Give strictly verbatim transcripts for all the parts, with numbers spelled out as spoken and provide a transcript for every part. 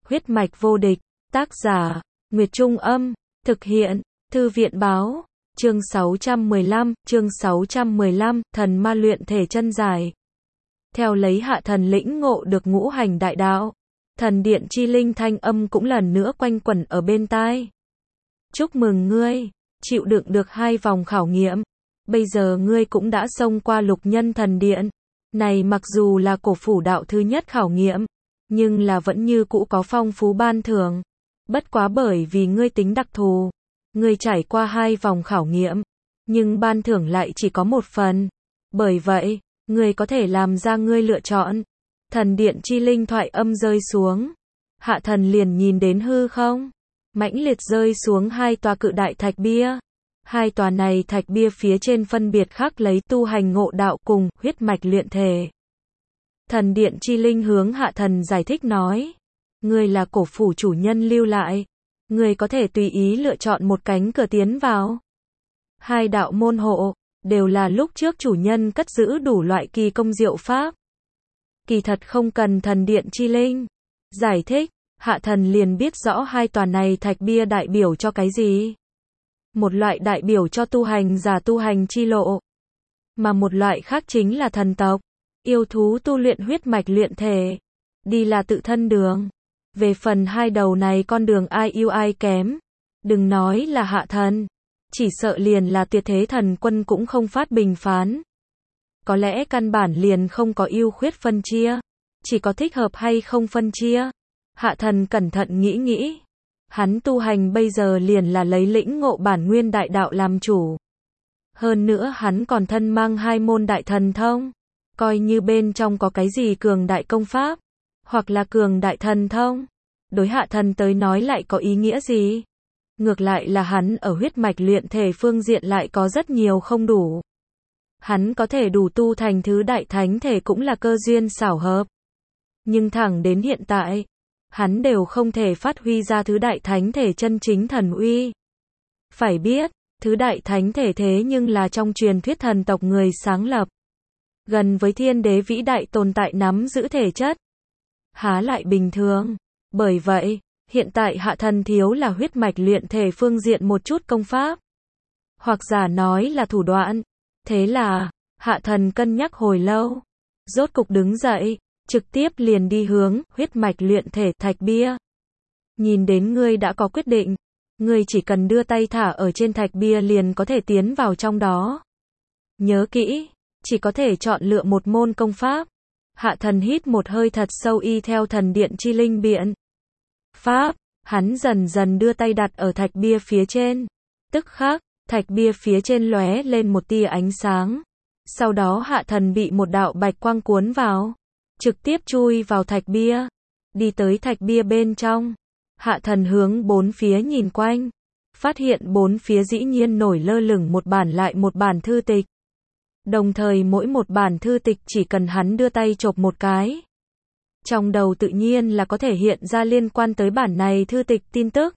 Huyết mạch vô địch, tác giả, Nguyệt Trung Âm, thực hiện, Thư viện Báo, chương sáu trăm mười lăm, chương sáu trăm mười lăm, thần ma luyện thể chân giải. Theo lấy Hạ Thần lĩnh ngộ được ngũ hành đại đạo, thần điện chi linh thanh âm cũng lần nữa quanh quẩn ở bên tai. Chúc mừng ngươi, chịu đựng được hai vòng khảo nghiệm, bây giờ ngươi cũng đã xông qua lục nhân thần điện. Này mặc dù là cổ phủ đạo thứ nhất khảo nghiệm, nhưng là vẫn như cũ có phong phú ban thưởng. Bất quá bởi vì ngươi tính đặc thù, ngươi trải qua hai vòng khảo nghiệm, nhưng ban thưởng lại chỉ có một phần. Bởi vậy, ngươi có thể làm ra ngươi lựa chọn. Thần điện chi linh thoại âm rơi xuống. Hạ Thần liền nhìn đến hư không, mãnh liệt rơi xuống hai tòa cự đại thạch bia. Hai tòa này thạch bia phía trên phân biệt khắc lấy tu hành ngộ đạo cùng huyết mạch luyện thể. Thần điện chi linh hướng Hạ Thần giải thích nói, ngươi là cổ phủ chủ nhân lưu lại, ngươi có thể tùy ý lựa chọn một cánh cửa tiến vào. Hai đạo môn hộ, đều là lúc trước chủ nhân cất giữ đủ loại kỳ công diệu pháp. Kỳ thật không cần thần điện chi linh giải thích, Hạ Thần liền biết rõ hai tòa này thạch bia đại biểu cho cái gì. Một loại đại biểu cho tu hành giả tu hành chi lộ, mà một loại khác chính là thần tộc, yêu thú tu luyện huyết mạch luyện thể, đi là tự thân đường. Về phần hai đầu này con đường ai yêu ai kém, đừng nói là Hạ Thần, chỉ sợ liền là Tuyệt Thế Thần Quân cũng không phát bình phán. Có lẽ căn bản liền không có ưu khuyết phân chia, chỉ có thích hợp hay không phân chia. Hạ Thần cẩn thận nghĩ nghĩ, hắn tu hành bây giờ liền là lấy lĩnh ngộ bản nguyên đại đạo làm chủ. Hơn nữa hắn còn thân mang hai môn đại thần thông, coi như bên trong có cái gì cường đại công pháp, hoặc là cường đại thần thông, đối Hạ Thần tới nói lại có ý nghĩa gì? Ngược lại là hắn ở huyết mạch luyện thể phương diện lại có rất nhiều không đủ. Hắn có thể đủ tu thành thứ đại thánh thể cũng là cơ duyên xảo hợp. Nhưng thẳng đến hiện tại, hắn đều không thể phát huy ra thứ đại thánh thể chân chính thần uy. Phải biết, thứ đại thánh thể thế nhưng là trong truyền thuyết thần tộc người sáng lập, gần với thiên đế vĩ đại tồn tại nắm giữ thể chất, há lại bình thường. Bởi vậy, hiện tại Hạ Thần thiếu là huyết mạch luyện thể phương diện một chút công pháp, hoặc giả nói là thủ đoạn. Thế là, Hạ Thần cân nhắc hồi lâu, rốt cục đứng dậy, trực tiếp liền đi hướng huyết mạch luyện thể thạch bia. Nhìn đến ngươi đã có quyết định, ngươi chỉ cần đưa tay thả ở trên thạch bia liền có thể tiến vào trong đó. Nhớ kỹ, chỉ có thể chọn lựa một môn công pháp. Hạ Thần hít một hơi thật sâu y theo thần điện chi linh biện pháp, hắn dần dần đưa tay đặt ở thạch bia phía trên. Tức khắc, thạch bia phía trên lóe lên một tia ánh sáng. Sau đó Hạ Thần bị một đạo bạch quang cuốn vào, trực tiếp chui vào thạch bia. Đi tới thạch bia bên trong, Hạ Thần hướng bốn phía nhìn quanh, phát hiện bốn phía dĩ nhiên nổi lơ lửng một bản lại một bản thư tịch. Đồng thời mỗi một bản thư tịch chỉ cần hắn đưa tay chộp một cái, trong đầu tự nhiên là có thể hiện ra liên quan tới bản này thư tịch tin tức.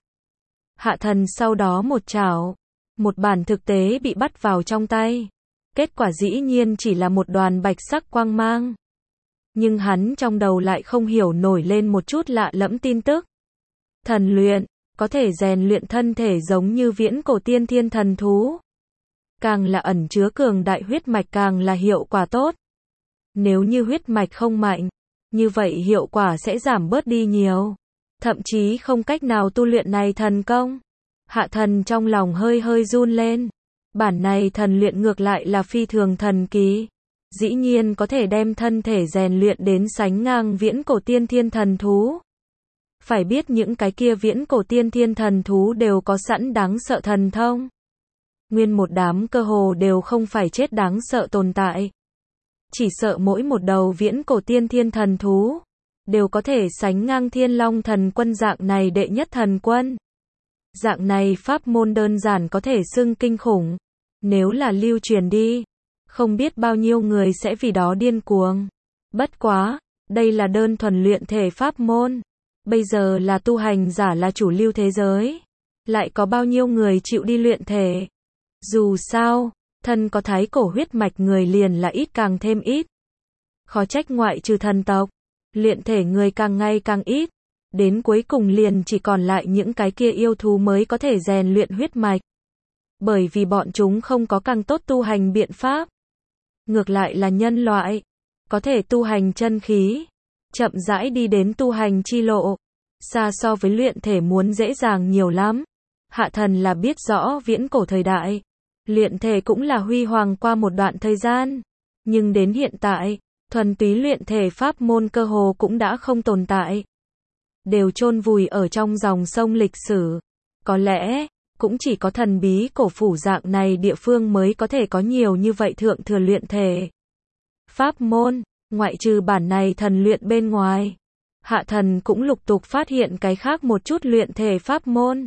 Hạ Thần sau đó một chảo, một bản thực tế bị bắt vào trong tay. Kết quả dĩ nhiên chỉ là một đoàn bạch sắc quang mang. Nhưng hắn trong đầu lại không hiểu nổi lên một chút lạ lẫm tin tức. Thần luyện, có thể rèn luyện thân thể giống như viễn cổ tiên thiên thần thú. Càng là ẩn chứa cường đại huyết mạch càng là hiệu quả tốt. Nếu như huyết mạch không mạnh, như vậy hiệu quả sẽ giảm bớt đi nhiều. Thậm chí không cách nào tu luyện này thần công. Hạ Thần trong lòng hơi hơi run lên. Bản này thần luyện ngược lại là phi thường thần kỳ. Dĩ nhiên có thể đem thân thể rèn luyện đến sánh ngang viễn cổ tiên thiên thần thú. Phải biết những cái kia viễn cổ tiên thiên thần thú đều có sẵn đáng sợ thần thông. Nguyên một đám cơ hồ đều không phải chết đáng sợ tồn tại. Chỉ sợ mỗi một đầu viễn cổ tiên thiên thần thú đều có thể sánh ngang Thiên Long Thần Quân dạng này đệ nhất thần quân. Dạng này pháp môn đơn giản có thể xưng kinh khủng. Nếu là lưu truyền đi, không biết bao nhiêu người sẽ vì đó điên cuồng. Bất quá, đây là đơn thuần luyện thể pháp môn. Bây giờ là tu hành giả là chủ lưu thế giới. Lại có bao nhiêu người chịu đi luyện thể. Dù sao, thân có thái cổ huyết mạch người liền là ít càng thêm ít. Khó trách ngoại trừ thần tộc, luyện thể người càng ngày càng ít. Đến cuối cùng liền chỉ còn lại những cái kia yêu thú mới có thể rèn luyện huyết mạch. Bởi vì bọn chúng không có càng tốt tu hành biện pháp. Ngược lại là nhân loại, có thể tu hành chân khí, chậm rãi đi đến tu hành chi lộ, xa so với luyện thể muốn dễ dàng nhiều lắm. Hạ thần là biết rõ viễn cổ thời đại, luyện thể cũng là huy hoàng qua một đoạn thời gian, nhưng đến hiện tại, thuần túy luyện thể pháp môn cơ hồ cũng đã không tồn tại. Đều chôn vùi ở trong dòng sông lịch sử. Có lẽ, cũng chỉ có thần bí cổ phủ dạng này địa phương mới có thể có nhiều như vậy thượng thừa luyện thể. Pháp môn, ngoại trừ bản này thần luyện bên ngoài. Hạ thần cũng lục tục phát hiện cái khác một chút luyện thể pháp môn.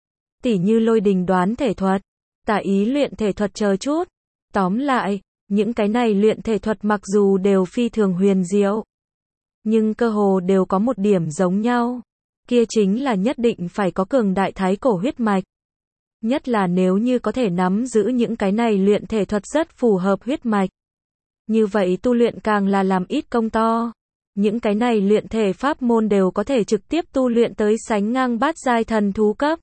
Tỉ như lôi đình đoán thể thuật, tả ý luyện thể thuật chờ chút. Tóm lại, những cái này luyện thể thuật mặc dù đều phi thường huyền diệu, nhưng cơ hồ đều có một điểm giống nhau. Kia chính là nhất định phải có cường đại thái cổ huyết mạch. Nhất là nếu như có thể nắm giữ những cái này luyện thể thuật rất phù hợp huyết mạch. Như vậy tu luyện càng là làm ít công to. Những cái này luyện thể pháp môn đều có thể trực tiếp tu luyện tới sánh ngang bát giai thần thú cấp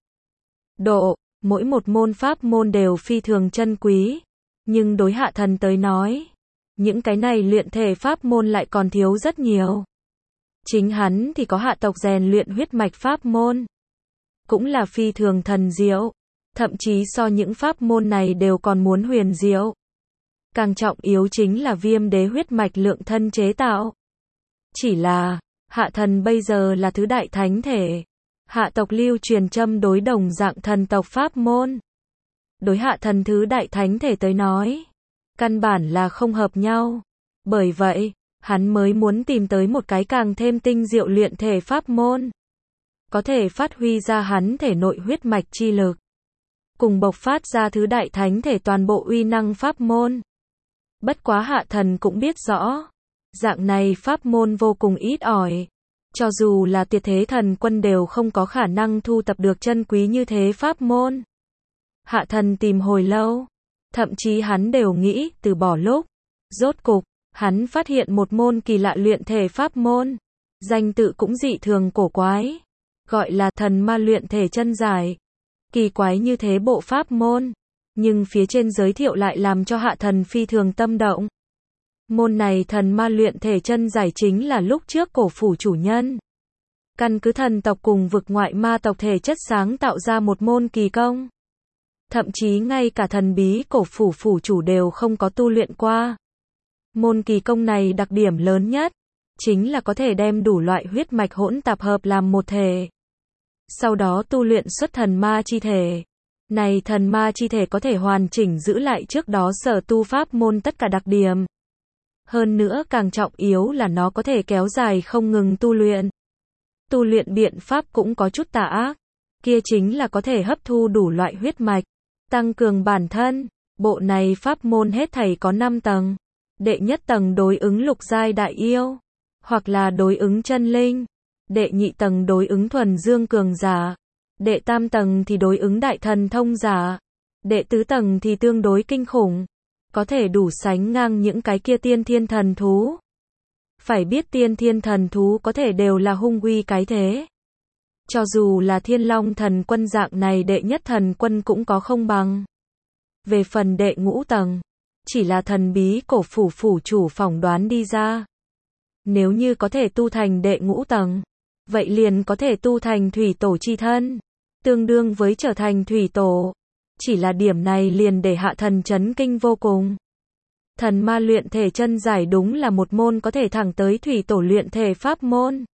độ. Mỗi một môn pháp môn đều phi thường chân quý. Nhưng đối hạ thần tới nói, những cái này luyện thể pháp môn lại còn thiếu rất nhiều. Chính hắn thì có hạ tộc rèn luyện huyết mạch pháp môn. Cũng là phi thường thần diệu. Thậm chí so những pháp môn này đều còn muốn huyền diệu. Càng trọng yếu chính là viêm đế huyết mạch lượng thân chế tạo. Chỉ là, hạ thần bây giờ là thứ đại thánh thể. Hạ tộc lưu truyền châm đối đồng dạng thần tộc pháp môn. Đối hạ thần thứ đại thánh thể tới nói, căn bản là không hợp nhau. Bởi vậy, hắn mới muốn tìm tới một cái càng thêm tinh diệu luyện thể pháp môn. Có thể phát huy ra hắn thể nội huyết mạch chi lực. Cùng bộc phát ra thứ đại thánh thể toàn bộ uy năng pháp môn. Bất quá hạ thần cũng biết rõ, dạng này pháp môn vô cùng ít ỏi. Cho dù là Tiệt Thế Thần Quân đều không có khả năng thu tập được chân quý như thế pháp môn. Hạ thần tìm hồi lâu, thậm chí hắn đều nghĩ từ bỏ lúc. Rốt cục, hắn phát hiện một môn kỳ lạ luyện thể pháp môn. Danh tự cũng dị thường cổ quái. Gọi là thần ma luyện thể chân giải. Kỳ quái như thế bộ pháp môn. Nhưng phía trên giới thiệu lại làm cho hạ thần phi thường tâm động. Môn này thần ma luyện thể chân giải chính là lúc trước cổ phủ chủ nhân. Căn cứ thần tộc cùng vực ngoại ma tộc thể chất sáng tạo ra một môn kỳ công. Thậm chí ngay cả thần bí cổ phủ phủ chủ đều không có tu luyện qua. Môn kỳ công này đặc điểm lớn nhất, chính là có thể đem đủ loại huyết mạch hỗn tạp hợp làm một thể. Sau đó tu luyện xuất thần ma chi thể. Này thần ma chi thể có thể hoàn chỉnh giữ lại trước đó sở tu pháp môn tất cả đặc điểm. Hơn nữa càng trọng yếu là nó có thể kéo dài không ngừng tu luyện. Tu luyện biện pháp cũng có chút tà ác. Kia chính là có thể hấp thu đủ loại huyết mạch, tăng cường bản thân. Bộ này pháp môn hết thảy có năm tầng. Đệ nhất tầng đối ứng lục giai đại yêu, hoặc là đối ứng chân linh. Đệ nhị tầng đối ứng thuần dương cường giả. Đệ tam tầng thì đối ứng đại thần thông giả. Đệ tứ tầng thì tương đối kinh khủng. Có thể đủ sánh ngang những cái kia tiên thiên thần thú. Phải biết tiên thiên thần thú có thể đều là hung uy cái thế. Cho dù là thiên long thần quân dạng này đệ nhất thần quân cũng có không bằng. Về phần đệ ngũ tầng, chỉ là thần bí cổ phủ phủ chủ phỏng đoán đi ra. Nếu như có thể tu thành đệ ngũ tầng, vậy liền có thể tu thành thủy tổ chi thân, tương đương với trở thành thủy tổ. Chỉ là điểm này liền để hạ thần chấn kinh vô cùng. Thần ma luyện thể chân giải đúng là một môn có thể thẳng tới thủy tổ luyện thể pháp môn.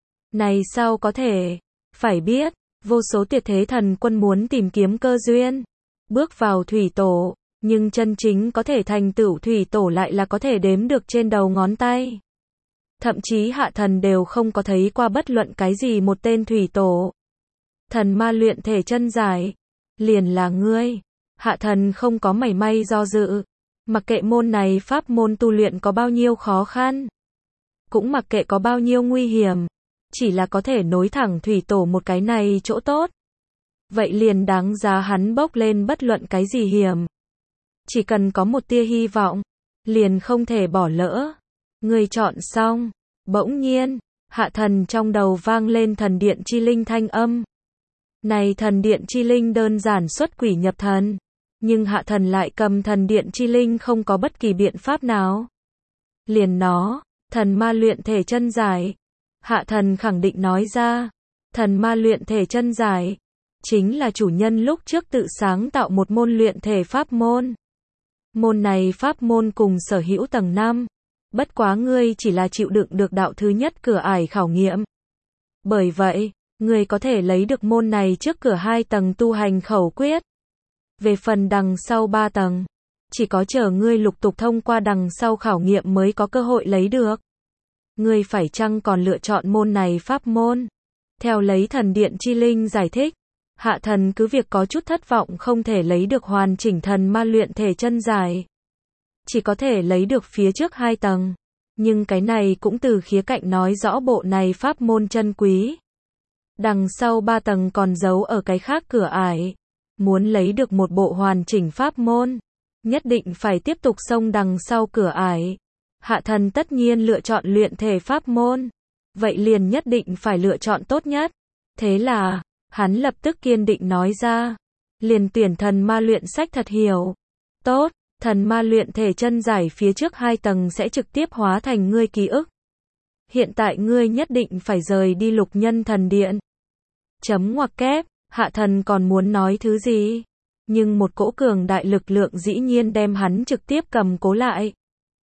Này sao có thể? Phải biết, vô số Tiệt Thế Thần Quân muốn tìm kiếm cơ duyên, bước vào thủy tổ, nhưng chân chính có thể thành tựu thủy tổ lại là có thể đếm được trên đầu ngón tay. Thậm chí hạ thần đều không có thấy qua bất luận cái gì một tên thủy tổ. Thần ma luyện thể chân giải, liền là ngươi. Hạ thần không có mảy may do dự. Mặc kệ môn này pháp môn tu luyện có bao nhiêu khó khăn, cũng mặc kệ có bao nhiêu nguy hiểm, chỉ là có thể nối thẳng thủy tổ một cái này chỗ tốt. Vậy liền đáng giá hắn bốc lên bất luận cái gì hiểm. Chỉ cần có một tia hy vọng, liền không thể bỏ lỡ. Người chọn xong, bỗng nhiên, Hạ thần trong đầu vang lên thần điện chi linh thanh âm. Này thần điện chi linh đơn giản xuất quỷ nhập thần. Nhưng hạ thần lại cầm thần điện chi linh không có bất kỳ biện pháp nào. Liền nó, thần ma luyện thể chân giải. Hạ thần khẳng định nói ra. Thần ma luyện thể chân giải. Chính là chủ nhân lúc trước tự sáng tạo một môn luyện thể pháp môn. Môn này pháp môn cùng sở hữu tầng năm. Bất quá ngươi chỉ là chịu đựng được đạo thứ nhất cửa ải khảo nghiệm. Bởi vậy, ngươi có thể lấy được môn này trước cửa hai tầng tu hành khẩu quyết. Về phần đằng sau ba tầng, chỉ có chờ ngươi lục tục thông qua đằng sau khảo nghiệm mới có cơ hội lấy được. Ngươi phải chăng còn lựa chọn môn này pháp môn? Theo lấy thần điện chi linh giải thích, hạ thần cứ việc có chút thất vọng không thể lấy được hoàn chỉnh thần ma luyện thể chân giải. Chỉ có thể lấy được phía trước hai tầng. Nhưng cái này cũng từ khía cạnh nói rõ bộ này pháp môn chân quý. Đằng sau ba tầng còn giấu ở cái khác cửa ải. Muốn lấy được một bộ hoàn chỉnh pháp môn, nhất định phải tiếp tục xông đằng sau cửa ải. Hạ thần tất nhiên lựa chọn luyện thể pháp môn. Vậy liền nhất định phải lựa chọn tốt nhất. Thế là, hắn lập tức kiên định nói ra. Liền tuyển thần ma luyện sách thật hiểu. Tốt, thần ma luyện thể chân giải phía trước hai tầng sẽ trực tiếp hóa thành ngươi ký ức. Hiện tại ngươi nhất định phải rời đi lục nhân thần điện. Chấm ngoặc kép, hạ thần còn muốn nói thứ gì? Nhưng một cỗ cường đại lực lượng dĩ nhiên đem hắn trực tiếp cầm cố lại.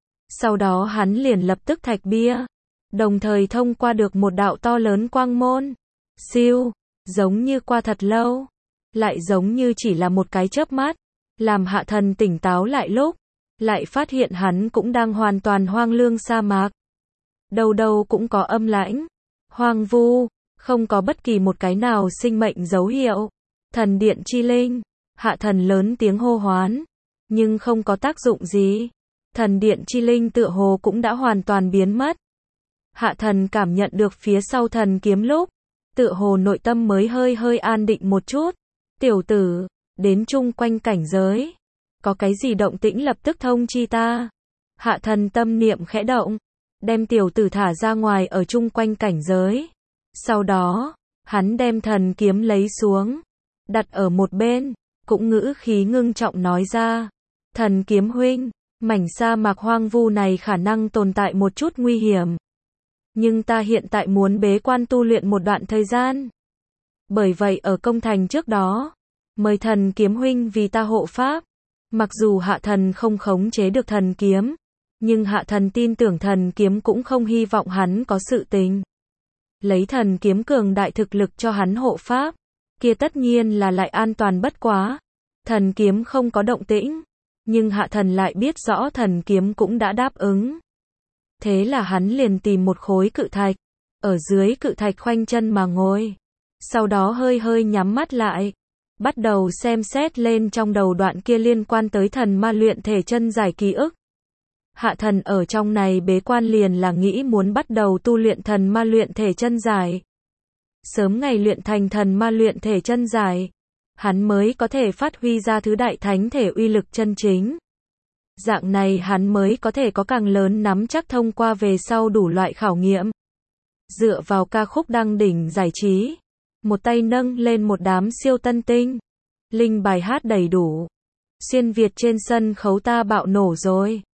Sau đó hắn liền lập tức thạch bia. Đồng thời thông qua được một đạo to lớn quang môn. Siêu, giống như qua thật lâu. Lại giống như chỉ là một cái chớp mắt. Làm hạ thần tỉnh táo lại lúc. Lại phát hiện hắn cũng đang hoàn toàn hoang lương sa mạc. Đâu đâu cũng có âm lãnh. Hoang vu. Không có bất kỳ một cái nào sinh mệnh dấu hiệu. Thần điện chi linh. Hạ thần lớn tiếng hô hoán. Nhưng không có tác dụng gì. Thần điện chi linh tựa hồ cũng đã hoàn toàn biến mất. Hạ thần cảm nhận được phía sau thần kiếm lúc. Tựa hồ nội tâm mới hơi hơi an định một chút. Tiểu tử, đến chung quanh cảnh giới. Có cái gì động tĩnh lập tức thông chi ta. Hạ thần tâm niệm khẽ động. Đem tiểu tử thả ra ngoài ở chung quanh cảnh giới. Sau đó, hắn đem thần kiếm lấy xuống. Đặt ở một bên. Cũng ngữ khí ngưng trọng nói ra. Thần kiếm huynh, mảnh sa mạc hoang vu này khả năng tồn tại một chút nguy hiểm. Nhưng ta hiện tại muốn bế quan tu luyện một đoạn thời gian. Bởi vậy ở công thành trước đó, mời thần kiếm huynh vì ta hộ pháp. Mặc dù hạ thần không khống chế được thần kiếm, nhưng hạ thần tin tưởng thần kiếm cũng không hy vọng hắn có sự tình. Lấy thần kiếm cường đại thực lực cho hắn hộ pháp, kia tất nhiên là lại an toàn bất quá. Thần kiếm không có động tĩnh, nhưng hạ thần lại biết rõ thần kiếm cũng đã đáp ứng. Thế là hắn liền tìm một khối cự thạch, ở dưới cự thạch khoanh chân mà ngồi. Sau đó hơi hơi nhắm mắt lại, bắt đầu xem xét lên trong đầu đoạn kia liên quan tới thần ma luyện thể chân giải ký ức. Hạ thần ở trong này bế quan liền là nghĩ muốn bắt đầu tu luyện thần ma luyện thể chân giải. Sớm ngày luyện thành thần ma luyện thể chân giải, hắn mới có thể phát huy ra thứ đại thánh thể uy lực chân chính. Dạng này hắn mới có thể có càng lớn nắm chắc thông qua về sau đủ loại khảo nghiệm. Dựa vào ca khúc đăng đỉnh giải trí, một tay nâng lên một đám siêu tân tinh. Linh bài hát đầy đủ. Xuyên Việt trên sân khấu ta bạo nổ rồi.